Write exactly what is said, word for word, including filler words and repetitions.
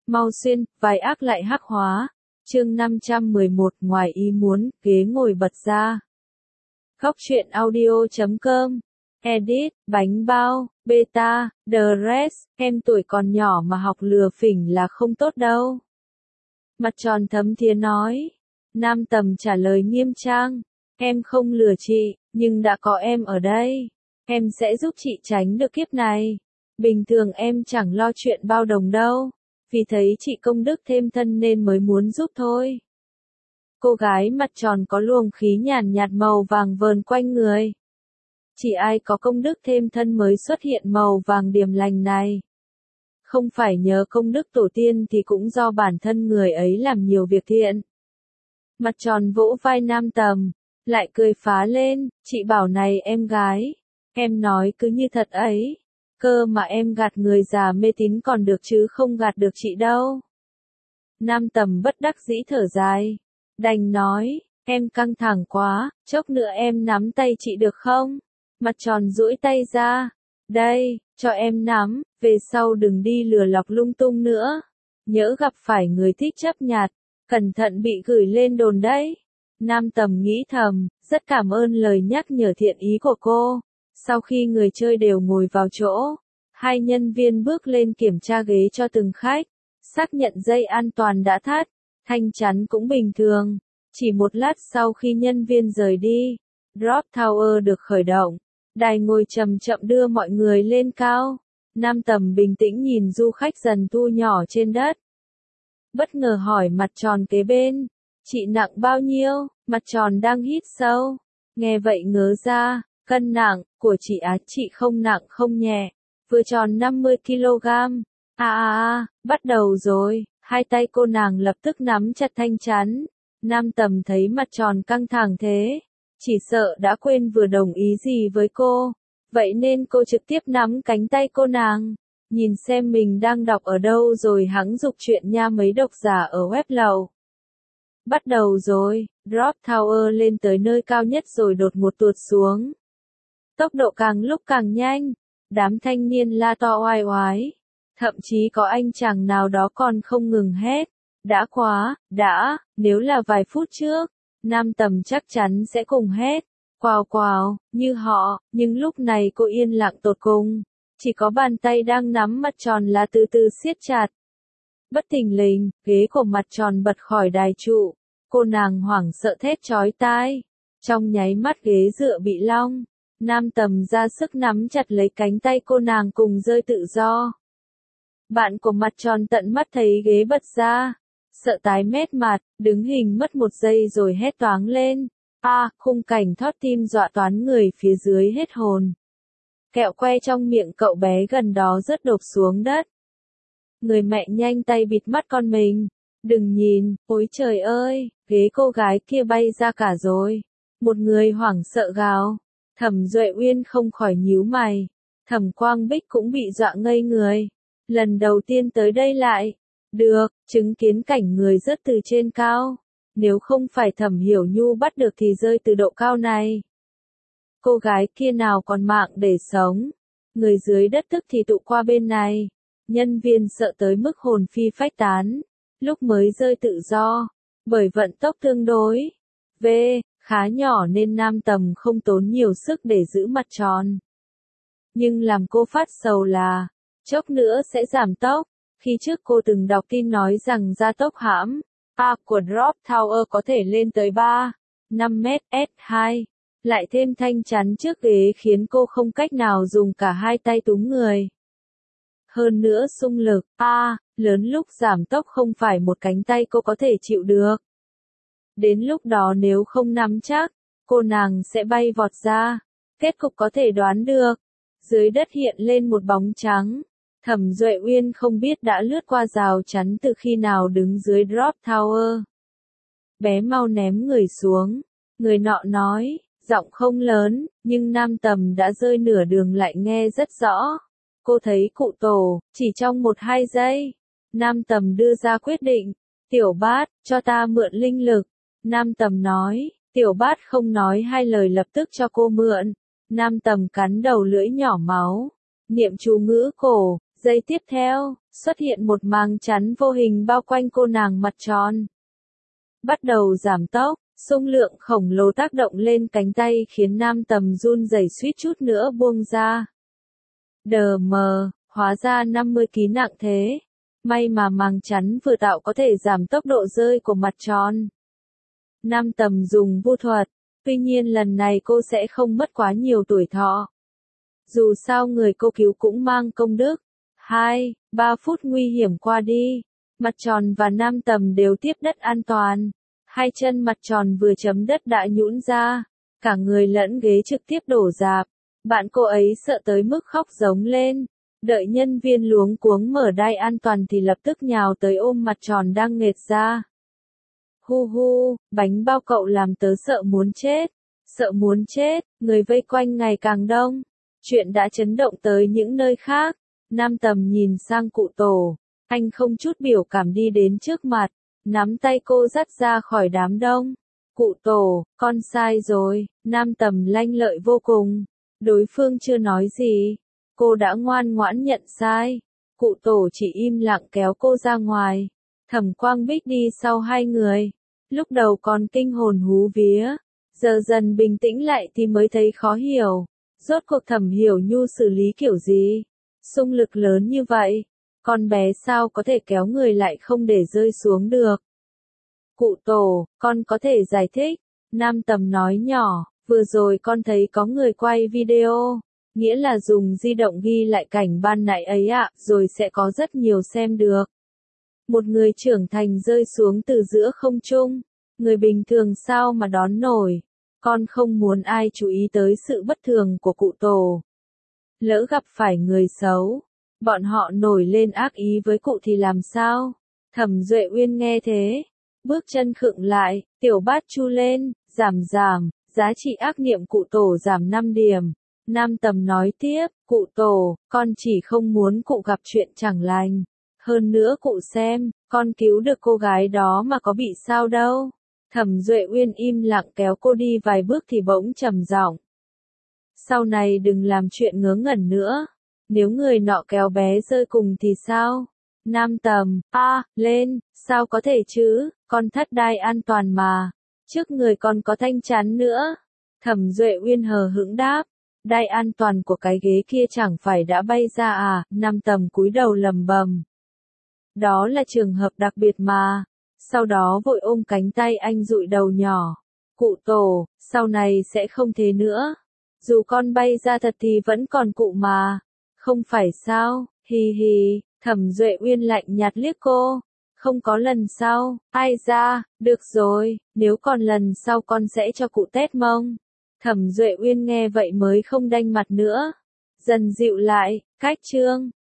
Mau xuyên, vai ác lại hắc hóa. Chương năm trăm mười một ngoài ý muốn, ghế ngồi bật ra. Góc truyện audio chấm com. Edit, bánh bao, beta, dress, em tuổi còn nhỏ mà học lừa phỉnh là không tốt đâu. Mặt tròn thấm thía nói. Nam Tầm trả lời nghiêm trang. Em không lừa chị, nhưng đã có em ở đây. Em sẽ giúp chị tránh được kiếp này. Bình thường em chẳng lo chuyện bao đồng đâu. Vì thấy chị công đức thêm thân nên mới muốn giúp thôi. Cô gái mặt tròn có luồng khí nhàn nhạt màu vàng vờn quanh người. Chỉ ai có công đức thêm thân mới xuất hiện màu vàng điềm lành này. Không phải nhờ công đức tổ tiên thì cũng do bản thân người ấy làm nhiều việc thiện. Mặt tròn vỗ vai Nam Tầm, lại cười phá lên, chị bảo này em gái, em nói cứ như thật ấy. Cơ mà em gạt người già mê tín còn được chứ không gạt được chị đâu. Nam Tầm bất đắc dĩ thở dài. Đành nói, em căng thẳng quá, chốc nữa em nắm tay chị được không? Mặt tròn duỗi tay ra. Đây, cho em nắm, về sau đừng đi lừa lọc lung tung nữa. Nhỡ gặp phải người thích chấp nhặt, cẩn thận bị gửi lên đồn đấy. Nam Tầm nghĩ thầm, rất cảm ơn lời nhắc nhở thiện ý của cô. Sau khi người chơi đều ngồi vào chỗ, hai nhân viên bước lên kiểm tra ghế cho từng khách, xác nhận dây an toàn đã thắt, thanh chắn cũng bình thường. Chỉ một lát sau khi nhân viên rời đi, Drop Tower được khởi động, đài ngồi chậm chậm đưa mọi người lên cao. Nam Tầm bình tĩnh nhìn du khách dần thu nhỏ trên đất. Bất ngờ hỏi mặt tròn kế bên, chị nặng bao nhiêu? Mặt tròn đang hít sâu, nghe vậy ngớ ra. Cân nặng của chị á, chị không nặng không nhẹ, vừa tròn năm mươi ki lô gam. À à à, bắt đầu rồi. Hai tay cô nàng lập tức nắm chặt thanh chắn. Nam Tầm thấy mặt tròn căng thẳng thế, chỉ sợ đã quên vừa đồng ý gì với cô. Vậy nên cô trực tiếp nắm cánh tay cô nàng, nhìn xem mình đang đọc ở đâu rồi hắng giục chuyện nha mấy độc giả ở web lầu. Bắt đầu rồi, Drop Tower lên tới nơi cao nhất rồi đột ngột tuột xuống. Tốc độ càng lúc càng nhanh, đám thanh niên la to oai oái. Thậm chí có anh chàng nào đó còn không ngừng hét. Đã quá, đã, nếu là vài phút trước, Nam Tầm chắc chắn sẽ cùng hét. Quào quào, như họ, nhưng lúc này cô yên lặng tột cùng. Chỉ có bàn tay đang nắm mặt tròn là từ từ siết chặt. Bất thình lình, ghế của mặt tròn bật khỏi đài trụ. Cô nàng hoảng sợ thét chói tai. Trong nháy mắt ghế dựa bị long. Nam Tầm ra sức nắm chặt lấy cánh tay cô nàng cùng rơi tự do. Bạn của mặt tròn tận mắt thấy ghế bật ra, sợ tái mét mặt, đứng hình mất một giây rồi hét toáng lên. A, à, khung cảnh thót tim dọa toán người phía dưới hết hồn. Kẹo que trong miệng cậu bé gần đó rớt đột xuống đất. Người mẹ nhanh tay bịt mắt con mình. Đừng nhìn, ôi trời ơi, ghế cô gái kia bay ra cả rồi. Một người hoảng sợ gào. Thẩm Duệ Uyên không khỏi nhíu mày. Thẩm Quang Bích cũng bị dọa ngây người. Lần đầu tiên tới đây lại. Được, chứng kiến cảnh người rớt từ trên cao. Nếu không phải Thẩm Hiểu Nhu bắt được thì rơi từ độ cao này. Cô gái kia nào còn mạng để sống. Người dưới đất tức thì tụ qua bên này. Nhân viên sợ tới mức hồn phi phách tán. Lúc mới rơi tự do. Bởi vận tốc tương đối. V. Khá nhỏ nên Nam Tầm không tốn nhiều sức để giữ mặt tròn. Nhưng làm cô phát sầu là, chốc nữa sẽ giảm tốc. Khi trước cô từng đọc tin nói rằng gia tốc hãm A của Drop Tower có thể lên tới ba, năm mét S hai. Lại thêm thanh chắn trước ghế khiến cô không cách nào dùng cả hai tay túm người. Hơn nữa xung lực A lớn lúc giảm tốc không phải một cánh tay cô có thể chịu được. Đến lúc đó nếu không nắm chắc, cô nàng sẽ bay vọt ra. Kết cục có thể đoán được. Dưới đất hiện lên một bóng trắng. Thẩm Duệ Uyên không biết đã lướt qua rào chắn từ khi nào đứng dưới Drop Tower. Bé mau ném người xuống. Người nọ nói, giọng không lớn, nhưng Nam Tầm đã rơi nửa đường lại nghe rất rõ. Cô thấy cụ tổ, chỉ trong một hai giây. Nam Tầm đưa ra quyết định. Tiểu Bát, cho ta mượn linh lực. Nam Tầm nói, Tiểu Bát không nói hai lời lập tức cho cô mượn. Nam Tầm cắn đầu lưỡi nhỏ máu. Niệm chú ngữ cổ, giây tiếp theo, xuất hiện một màng chắn vô hình bao quanh cô nàng mặt tròn. Bắt đầu giảm tốc, xung lượng khổng lồ tác động lên cánh tay khiến Nam Tầm run rẩy suýt chút nữa buông ra. Đờ mờ, hóa ra năm mươi ki lô gam nặng thế. May mà màng chắn vừa tạo có thể giảm tốc độ rơi của mặt tròn. Nam Tầm dùng vu thuật, tuy nhiên lần này cô sẽ không mất quá nhiều tuổi thọ. Dù sao người cô cứu cũng mang công đức. Hai, ba phút nguy hiểm qua đi. Mặt tròn và Nam Tầm đều tiếp đất an toàn. Hai chân mặt tròn vừa chấm đất đã nhũn ra. Cả người lẫn ghế trực tiếp đổ rạp. Bạn cô ấy sợ tới mức khóc giống lên. Đợi nhân viên luống cuống mở đai an toàn thì lập tức nhào tới ôm mặt tròn đang nghệt ra. Hu hu, bánh bao cậu làm tớ sợ muốn chết. Sợ muốn chết, người vây quanh ngày càng đông. Chuyện đã chấn động tới những nơi khác. Nam Tầm nhìn sang cụ Tổ. Anh không chút biểu cảm đi đến trước mặt. Nắm tay cô dắt ra khỏi đám đông. Cụ Tổ, con sai rồi. Nam Tầm lanh lợi vô cùng. Đối phương chưa nói gì. Cô đã ngoan ngoãn nhận sai. Cụ Tổ chỉ im lặng kéo cô ra ngoài. Thẩm Quang Bích đi sau hai người. Lúc đầu còn kinh hồn hú vía. Giờ dần bình tĩnh lại thì mới thấy khó hiểu. Rốt cuộc Thẩm Hiểu Nhu xử lý kiểu gì? Xung lực lớn như vậy. Con bé sao có thể kéo người lại không để rơi xuống được? Cụ Tổ, con có thể giải thích. Nam Tầm nói nhỏ, vừa rồi con thấy có người quay video. Nghĩa là dùng di động ghi lại cảnh ban nãy ấy ạ, rồi sẽ có rất nhiều xem được. Một người trưởng thành rơi xuống từ giữa không trung. Người bình thường sao mà đón nổi. Con không muốn ai chú ý tới sự bất thường của cụ Tổ. Lỡ gặp phải người xấu. Bọn họ nổi lên ác ý với cụ thì làm sao? Thẩm Duệ Uyên nghe thế. Bước chân khựng lại, tiểu bát chu lên, giảm giảm, giá trị ác niệm cụ Tổ giảm năm điểm. Nam Tầm nói tiếp, cụ Tổ, con chỉ không muốn cụ gặp chuyện chẳng lành. Hơn nữa cụ xem, con cứu được cô gái đó mà có bị sao đâu. Thẩm Duệ Uyên im lặng kéo cô đi vài bước thì bỗng trầm giọng. Sau này đừng làm chuyện ngớ ngẩn nữa. Nếu người nọ kéo bé rơi cùng thì sao? Nam Tầm, a, à, lên, sao có thể chứ, con thắt đai an toàn mà. Trước người con có thanh chắn nữa. Thẩm Duệ Uyên hờ hững đáp. Đai an toàn của cái ghế kia chẳng phải đã bay ra à? Nam Tầm cúi đầu lầm bầm. Đó là trường hợp đặc biệt mà. Sau đó vội ôm cánh tay anh dụi đầu nhỏ. Cụ Tổ, sau này sẽ không thế nữa. Dù con bay ra thật thì vẫn còn cụ mà. Không phải sao, hi hi, Thẩm Duệ Uyên lạnh nhạt liếc cô. Không có lần sau, ai ra, được rồi, nếu còn lần sau con sẽ cho cụ tét mông. Thẩm Duệ Uyên nghe vậy mới không đanh mặt nữa. Dần dịu lại, cách chương.